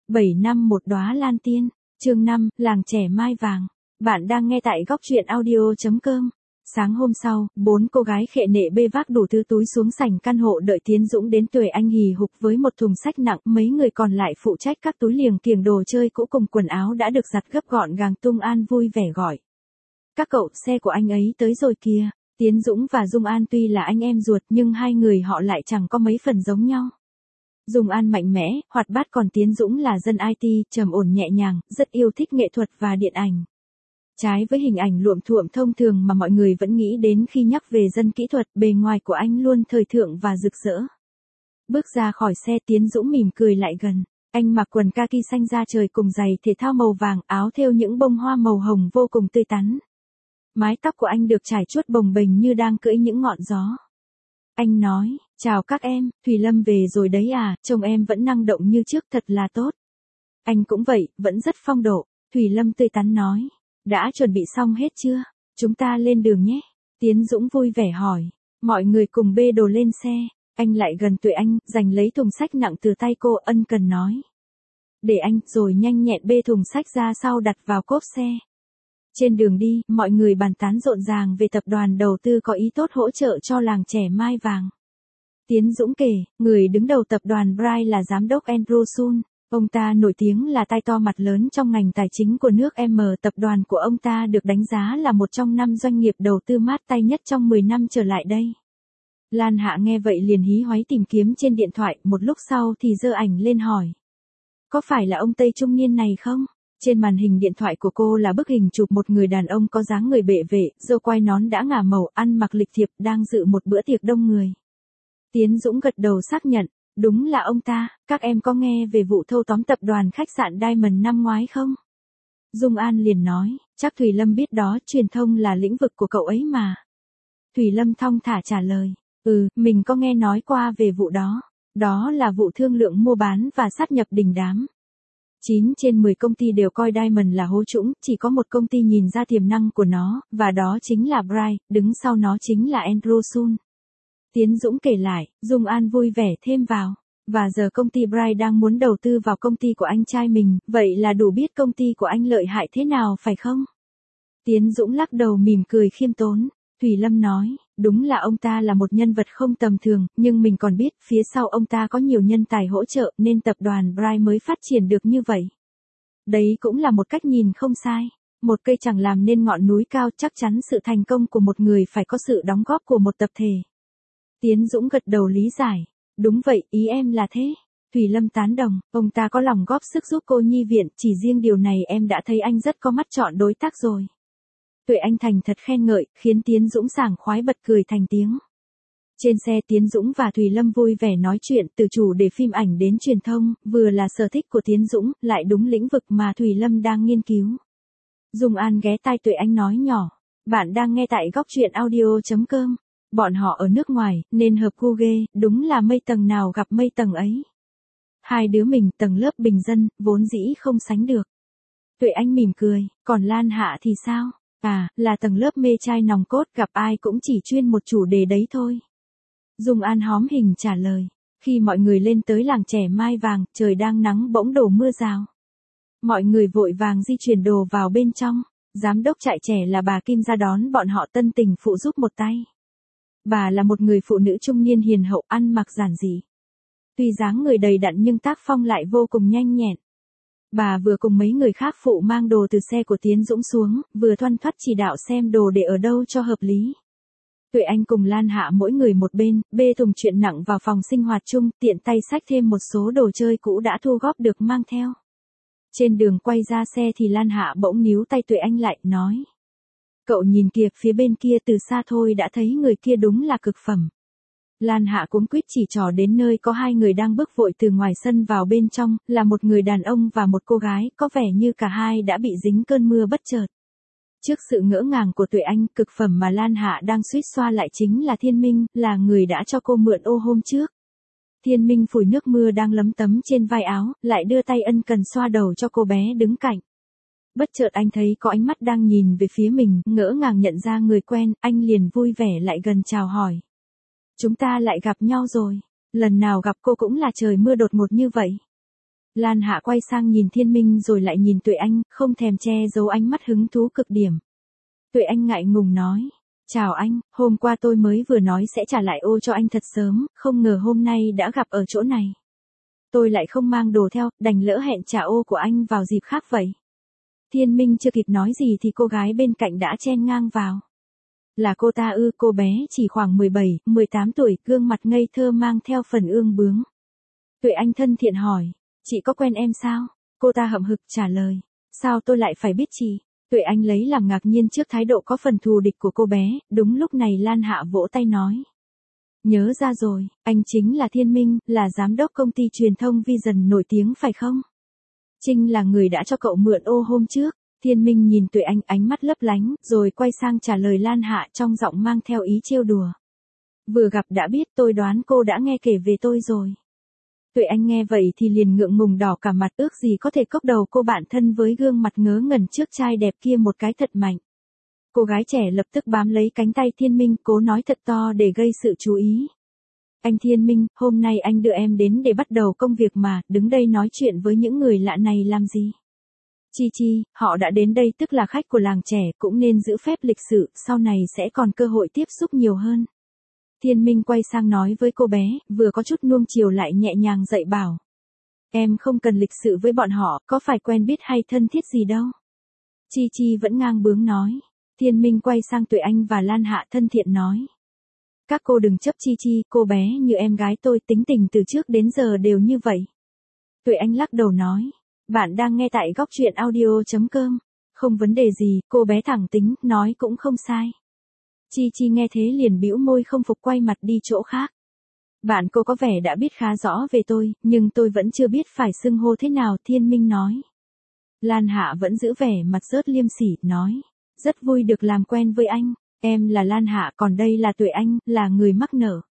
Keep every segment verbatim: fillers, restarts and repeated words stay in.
bảy năm một đóa lan tiên, chương năm, làng trẻ mai vàng. Bạn đang nghe tại góc truyện audio.com. Sáng hôm sau, bốn cô gái khệ nệ bê vác đủ thứ túi xuống sảnh căn hộ đợi Tiến Dũng đến. Tuệ Anh hì hục với một thùng sách nặng, mấy người còn lại phụ trách các túi liềng kiềng đồ chơi cũ cùng quần áo đã được giặt gấp gọn gàng. Tung An vui vẻ gọi: "Các cậu, xe của anh ấy tới rồi kìa." Tiến Dũng và Dung An tuy là anh em ruột nhưng hai người họ lại chẳng có mấy phần giống nhau. Dung An mạnh mẽ, hoạt bát, còn Tiến Dũng là dân i tê, trầm ổn nhẹ nhàng, rất yêu thích nghệ thuật và điện ảnh. Trái với hình ảnh luộm thuộm thông thường mà mọi người vẫn nghĩ đến khi nhắc về dân kỹ thuật, bề ngoài của anh luôn thời thượng và rực rỡ. Bước ra khỏi xe, Tiến Dũng mỉm cười lại gần. Anh mặc quần kaki xanh da trời cùng giày thể thao màu vàng, áo thêu những bông hoa màu hồng vô cùng tươi tắn. Mái tóc của anh được trải chuốt bồng bềnh như đang cưỡi những ngọn gió. Anh nói: "Chào các em, Thùy Lâm về rồi đấy à, trông em vẫn năng động như trước, thật là tốt." Anh cũng vậy, vẫn rất phong độ. Thùy Lâm tươi tắn nói: "Đã chuẩn bị xong hết chưa? Chúng ta lên đường nhé." Tiến Dũng vui vẻ hỏi. Mọi người cùng bê đồ lên xe. Anh lại gần Tuệ Anh, giành lấy thùng sách nặng từ tay cô, ân cần nói: "Để anh", rồi nhanh nhẹn bê thùng sách ra sau đặt vào cốp xe. Trên đường đi, mọi người bàn tán rộn ràng về tập đoàn đầu tư có ý tốt hỗ trợ cho làng trẻ mai vàng. Tiến Dũng kể, người đứng đầu tập đoàn Bright là giám đốc Andrew Sun. Ông ta nổi tiếng là tay to mặt lớn trong ngành tài chính của nước M. Tập đoàn của ông ta được đánh giá là một trong năm doanh nghiệp đầu tư mát tay nhất trong mười năm trở lại đây. Lan Hạ nghe vậy liền hí hoáy tìm kiếm trên điện thoại, một lúc sau thì giơ ảnh lên hỏi: "Có phải là ông Tây trung niên này không?" Trên màn hình điện thoại của cô là bức hình chụp một người đàn ông có dáng người bệ vệ, râu quai nón đã ngả màu, ăn mặc lịch thiệp, đang dự một bữa tiệc đông người. Tiến Dũng gật đầu xác nhận: "Đúng là ông ta. Các em có nghe về vụ thâu tóm tập đoàn khách sạn Diamond năm ngoái không?" Dung An liền nói: "Chắc Thùy Lâm biết đó, truyền thông là lĩnh vực của cậu ấy mà." Thùy Lâm thong thả trả lời: "Ừ, mình có nghe nói qua về vụ đó. Đó là vụ thương lượng mua bán và sát nhập đình đám. chín trên mười công ty đều coi Diamond là hố trũng, chỉ có một công ty nhìn ra tiềm năng của nó, và đó chính là Bright, đứng sau nó chính là Andrew Sun." Tiến Dũng kể lại. Dung An vui vẻ thêm vào: "Và giờ công ty Bright đang muốn đầu tư vào công ty của anh trai mình, vậy là đủ biết công ty của anh lợi hại thế nào phải không?" Tiến Dũng lắc đầu mỉm cười khiêm tốn. Thùy Lâm nói: "Đúng là ông ta là một nhân vật không tầm thường, nhưng mình còn biết phía sau ông ta có nhiều nhân tài hỗ trợ nên tập đoàn Bright mới phát triển được như vậy." Đấy cũng là một cách nhìn không sai. Một cây chẳng làm nên ngọn núi cao, chắc chắn sự thành công của một người phải có sự đóng góp của một tập thể. Tiến Dũng gật đầu lý giải: "Đúng vậy, ý em là thế." Thùy Lâm tán đồng: "Ông ta có lòng góp sức giúp cô nhi viện, chỉ riêng điều này em đã thấy anh rất có mắt chọn đối tác rồi." Tuệ Anh thành thật khen ngợi, khiến Tiến Dũng sảng khoái bật cười thành tiếng. Trên xe, Tiến Dũng và Thùy Lâm vui vẻ nói chuyện, từ chủ đề phim ảnh đến truyền thông, vừa là sở thích của Tiến Dũng, lại đúng lĩnh vực mà Thùy Lâm đang nghiên cứu. Dung An ghé tai Tuệ Anh nói nhỏ: "Bạn đang nghe tại góc truyện audio.com. Bọn họ ở nước ngoài, nên hợp gu ghê, đúng là mây tầng nào gặp mây tầng ấy. Hai đứa mình tầng lớp bình dân, vốn dĩ không sánh được." Tuệ Anh mỉm cười: "Còn Lan Hạ thì sao?" "À, là tầng lớp mê trai nòng cốt, gặp ai cũng chỉ chuyên một chủ đề đấy thôi." Dung An hóm hình trả lời. Khi mọi người lên tới làng trẻ mai vàng, trời đang nắng bỗng đổ mưa rào. Mọi người vội vàng di chuyển đồ vào bên trong. Giám đốc trại trẻ là bà Kim ra đón bọn họ tân tình phụ giúp một tay. Bà là một người phụ nữ trung niên hiền hậu, ăn mặc giản dị. Tuy dáng người đầy đặn nhưng tác phong lại vô cùng nhanh nhẹn. Bà vừa cùng mấy người khác phụ mang đồ từ xe của Tiến Dũng xuống, vừa thoăn thoắt chỉ đạo xem đồ để ở đâu cho hợp lý. Tuệ Anh cùng Lan Hạ mỗi người một bên, bê thùng chuyện nặng vào phòng sinh hoạt chung, tiện tay xách thêm một số đồ chơi cũ đã thu góp được mang theo. Trên đường quay ra xe thì Lan Hạ bỗng níu tay Tuệ Anh lại, nói: "Cậu nhìn kìa, phía bên kia từ xa thôi đã thấy người kia đúng là cực phẩm." Lan Hạ cuống quýt chỉ trỏ đến nơi có hai người đang bước vội từ ngoài sân vào bên trong, là một người đàn ông và một cô gái, có vẻ như cả hai đã bị dính cơn mưa bất chợt. Trước sự ngỡ ngàng của Tuệ Anh, cực phẩm mà Lan Hạ đang suýt xoa lại chính là Thiên Minh, là người đã cho cô mượn ô hôm trước. Thiên Minh phủi nước mưa đang lấm tấm trên vai áo, lại đưa tay ân cần xoa đầu cho cô bé đứng cạnh. Bất chợt anh thấy có ánh mắt đang nhìn về phía mình, ngỡ ngàng nhận ra người quen, anh liền vui vẻ lại gần chào hỏi: "Chúng ta lại gặp nhau rồi. Lần nào gặp cô cũng là trời mưa đột ngột như vậy." Lan Hạ quay sang nhìn Thiên Minh rồi lại nhìn Tuệ Anh, không thèm che giấu ánh mắt hứng thú cực điểm. Tuệ Anh ngại ngùng nói, chào anh, hôm qua tôi mới vừa nói sẽ trả lại ô cho anh thật sớm, không ngờ hôm nay đã gặp ở chỗ này. Tôi lại không mang đồ theo, đành lỡ hẹn trả ô của anh vào dịp khác vậy. Thiên Minh chưa kịp nói gì thì cô gái bên cạnh đã chen ngang vào. Là cô ta ư? Cô bé chỉ khoảng mười bảy, mười tám tuổi, gương mặt ngây thơ mang theo phần ương bướng. Tuệ Anh thân thiện hỏi, chị có quen em sao? Cô ta hậm hực trả lời, sao tôi lại phải biết chị? Tuệ Anh lấy làm ngạc nhiên trước thái độ có phần thù địch của cô bé, đúng lúc này Lan Hạ vỗ tay nói. Nhớ ra rồi, anh chính là Thiên Minh, là giám đốc công ty truyền thông Vision nổi tiếng phải không? Trinh là người đã cho cậu mượn ô hôm trước. Thiên Minh nhìn Tuệ Anh ánh mắt lấp lánh, rồi quay sang trả lời Lan Hạ trong giọng mang theo ý trêu đùa. Vừa gặp đã biết, tôi đoán cô đã nghe kể về tôi rồi. Tuệ Anh nghe vậy thì liền ngượng ngùng đỏ cả mặt, ước gì có thể cốc đầu cô bạn thân với gương mặt ngớ ngẩn trước trai đẹp kia một cái thật mạnh. Cô gái trẻ lập tức bám lấy cánh tay Thiên Minh, cố nói thật to để gây sự chú ý. Anh Thiên Minh, hôm nay anh đưa em đến để bắt đầu công việc mà, đứng đây nói chuyện với những người lạ này làm gì? Chi Chi, họ đã đến đây tức là khách của làng trẻ, cũng nên giữ phép lịch sự, sau này sẽ còn cơ hội tiếp xúc nhiều hơn. Thiên Minh quay sang nói với cô bé, vừa có chút nuông chiều lại nhẹ nhàng dạy bảo. Em không cần lịch sự với bọn họ, có phải quen biết hay thân thiết gì đâu. Chi Chi vẫn ngang bướng nói. Thiên Minh quay sang Tuệ Anh và Lan Hạ thân thiện nói. Các cô đừng chấp Chi Chi, cô bé như em gái tôi, tính tình từ trước đến giờ đều như vậy. Tuệ Anh lắc đầu nói. Bạn đang nghe tại góc truyện audio chấm com. Không vấn đề gì, cô bé thẳng tính, nói cũng không sai. Chi Chi nghe thế liền bĩu môi không phục, quay mặt đi chỗ khác. Bạn cô có vẻ đã biết khá rõ về tôi, nhưng tôi vẫn chưa biết phải xưng hô thế nào, Thiên Minh nói. Lan Hạ vẫn giữ vẻ mặt rớt liêm sỉ, nói. Rất vui được làm quen với anh, em là Lan Hạ, còn đây là Tuệ Anh, là người mắc nợ.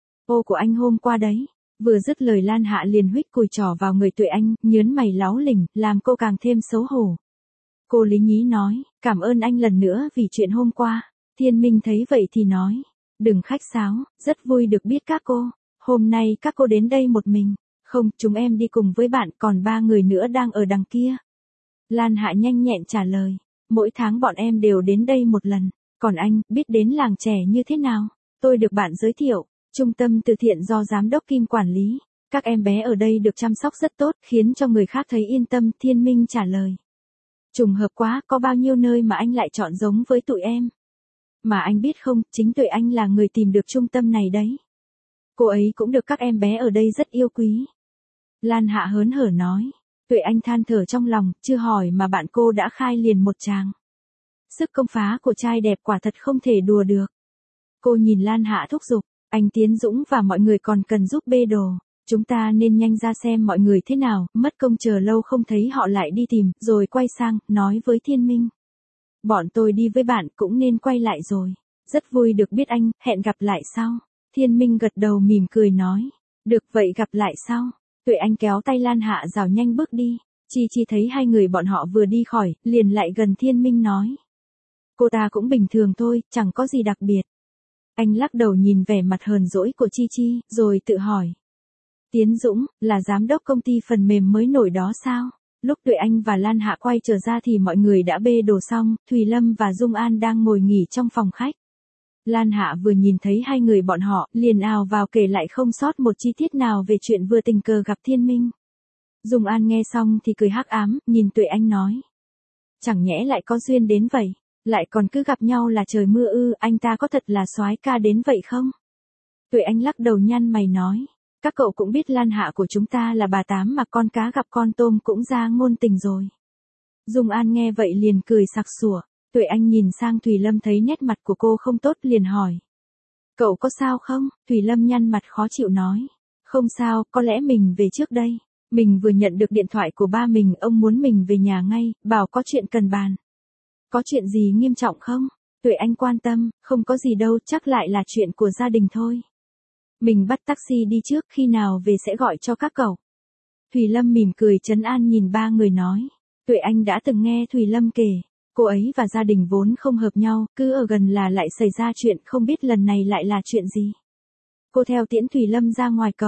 Ô của anh hôm qua đấy. Vừa dứt lời Lan Hạ liền huých cùi trỏ vào người Tuệ Anh, nhớn mày láu lỉnh, làm cô càng thêm xấu hổ. Cô lý nhí nói, cảm ơn anh lần nữa vì chuyện hôm qua. Thiên Minh thấy vậy thì nói, đừng khách sáo, rất vui được biết các cô. Hôm nay các cô đến đây một mình. Không, chúng em đi cùng với bạn, còn ba người nữa đang ở đằng kia. Lan Hạ nhanh nhẹn trả lời, mỗi tháng bọn em đều đến đây một lần. Còn anh, biết đến làng trẻ như thế nào? Tôi được bạn giới thiệu. Trung tâm từ thiện do giám đốc Kim quản lý. Các em bé ở đây được chăm sóc rất tốt, khiến cho người khác thấy yên tâm, Thiên Minh trả lời. Trùng hợp quá, có bao nhiêu nơi mà anh lại chọn giống với tụi em. Mà anh biết không, chính Tuệ Anh là người tìm được trung tâm này đấy. Cô ấy cũng được các em bé ở đây rất yêu quý. Lan Hạ hớn hở nói. Tuệ Anh than thở trong lòng, chưa hỏi mà bạn cô đã khai liền một tràng. Sức công phá của trai đẹp quả thật không thể đùa được. Cô nhìn Lan Hạ thúc giục. Anh Tiến Dũng và mọi người còn cần giúp bê đồ. Chúng ta nên nhanh ra xem mọi người thế nào, mất công chờ lâu không thấy họ lại đi tìm, rồi quay sang, nói với Thiên Minh. Bọn tôi đi với bạn cũng nên quay lại rồi. Rất vui được biết anh, hẹn gặp lại sau. Thiên Minh gật đầu mỉm cười nói. Được vậy gặp lại sau. Tuệ Anh kéo tay Lan Hạ rảo nhanh bước đi. Chi Chi thấy hai người bọn họ vừa đi khỏi, liền lại gần Thiên Minh nói. Cô ta cũng bình thường thôi, chẳng có gì đặc biệt. Anh lắc đầu nhìn vẻ mặt hờn dỗi của Chi Chi, rồi tự hỏi. Tiến Dũng, là giám đốc công ty phần mềm mới nổi đó sao? Lúc Tuệ Anh và Lan Hạ quay trở ra thì mọi người đã bê đồ xong, Thùy Lâm và Dung An đang ngồi nghỉ trong phòng khách. Lan Hạ vừa nhìn thấy hai người bọn họ, liền ào vào kể lại không sót một chi tiết nào về chuyện vừa tình cờ gặp Thiên Minh. Dung An nghe xong thì cười hắc ám, nhìn Tuệ Anh nói. Chẳng nhẽ lại có duyên đến vậy, lại còn cứ gặp nhau là trời mưa ư, anh ta có thật là soái ca đến vậy không? Tuệ Anh lắc đầu nhăn mày nói. Các cậu cũng biết Lan Hạ của chúng ta là bà Tám mà, con cá gặp con tôm cũng ra ngôn tình rồi. Dung An nghe vậy liền cười sặc sủa. Tuệ Anh nhìn sang Thùy Lâm thấy nét mặt của cô không tốt liền hỏi. Cậu có sao không? Thùy Lâm nhăn mặt khó chịu nói. Không sao, có lẽ mình về trước đây. Mình vừa nhận được điện thoại của ba mình, ông muốn mình về nhà ngay, bảo có chuyện cần bàn. Có chuyện gì nghiêm trọng không? Tuệ Anh quan tâm, không có gì đâu, chắc lại là chuyện của gia đình thôi. Mình bắt taxi đi trước, khi nào về sẽ gọi cho các cậu. Thùy Lâm mỉm cười trấn an nhìn ba người nói. Tuệ Anh đã từng nghe Thùy Lâm kể, cô ấy và gia đình vốn không hợp nhau, cứ ở gần là lại xảy ra chuyện, không biết lần này lại là chuyện gì. Cô theo tiễn Thùy Lâm ra ngoài cổng,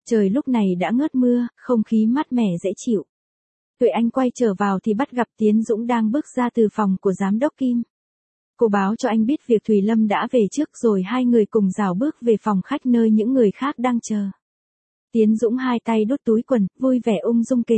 Trời lúc này đã ngớt mưa, không khí mát mẻ dễ chịu. Tuệ Anh quay trở vào thì bắt gặp Tiến Dũng đang bước ra từ phòng của giám đốc Kim. Cô báo cho anh biết việc Thùy Lâm đã về trước rồi hai người cùng rảo bước về phòng khách nơi những người khác đang chờ. Tiến Dũng hai tay đút túi quần, vui vẻ ung dung kể.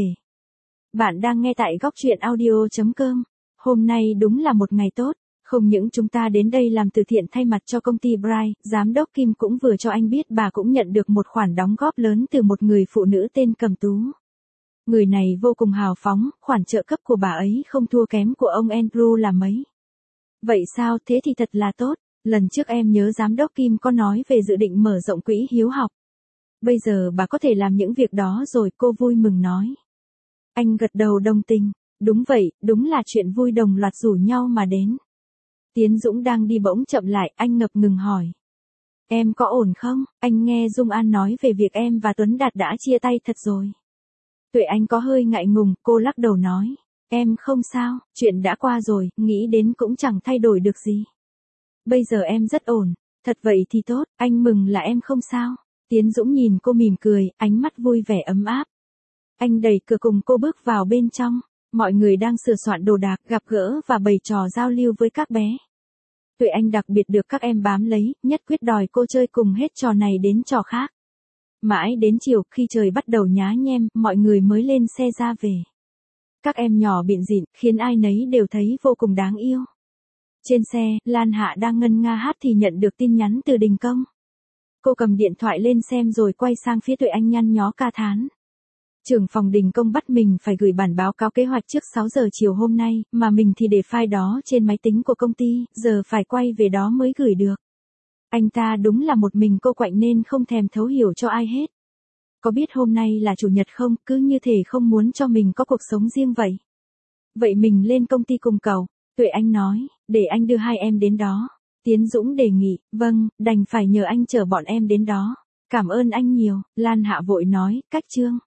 Bạn đang nghe tại góc truyện audio chấm com. Hôm nay đúng là một ngày tốt, không những chúng ta đến đây làm từ thiện thay mặt cho công ty Bright, giám đốc Kim cũng vừa cho anh biết bà cũng nhận được một khoản đóng góp lớn từ một người phụ nữ tên Cẩm Tú. Người này vô cùng hào phóng, khoản trợ cấp của bà ấy không thua kém của ông Andrew là mấy. Vậy sao, thế thì thật là tốt, lần trước em nhớ giám đốc Kim có nói về dự định mở rộng quỹ hiếu học. Bây giờ bà có thể làm những việc đó rồi, cô vui mừng nói. Anh gật đầu đồng tình, đúng vậy, đúng là chuyện vui đồng loạt rủ nhau mà đến. Tiến Dũng đang đi bỗng chậm lại, anh ngập ngừng hỏi. Em có ổn không? Anh nghe Dung An nói về việc em và Tuấn Đạt đã chia tay thật rồi. Tuệ Anh có hơi ngại ngùng, cô lắc đầu nói. Em không sao, chuyện đã qua rồi, nghĩ đến cũng chẳng thay đổi được gì. Bây giờ em rất ổn, thật vậy thì tốt, anh mừng là em không sao. Tiến Dũng nhìn cô mỉm cười, ánh mắt vui vẻ ấm áp. Anh đẩy cửa cùng cô bước vào bên trong, mọi người đang sửa soạn đồ đạc, gặp gỡ và bày trò giao lưu với các bé. Tuệ Anh đặc biệt được các em bám lấy, nhất quyết đòi cô chơi cùng hết trò này đến trò khác. Mãi đến chiều, khi trời bắt đầu nhá nhem, mọi người mới lên xe ra về. Các em nhỏ bịn rịn, khiến ai nấy đều thấy vô cùng đáng yêu. Trên xe, Lan Hạ đang ngân nga hát thì nhận được tin nhắn từ Đình Công. Cô cầm điện thoại lên xem rồi quay sang phía Tuệ Anh nhăn nhó ca thán. Trưởng phòng Đình Công bắt mình phải gửi bản báo cáo kế hoạch trước sáu giờ chiều hôm nay, mà mình thì để file đó trên máy tính của công ty, giờ phải quay về đó mới gửi được. Anh ta đúng là một mình cô quạnh nên không thèm thấu hiểu cho ai hết. Có biết hôm nay là chủ nhật không, cứ như thể không muốn cho mình có cuộc sống riêng vậy. Vậy mình lên công ty cùng cậu, Tuệ Anh nói, để anh đưa hai em đến đó. Tiến Dũng đề nghị, vâng, đành phải nhờ anh chở bọn em đến đó. Cảm ơn anh nhiều, Lan Hạ vội nói, cách chương.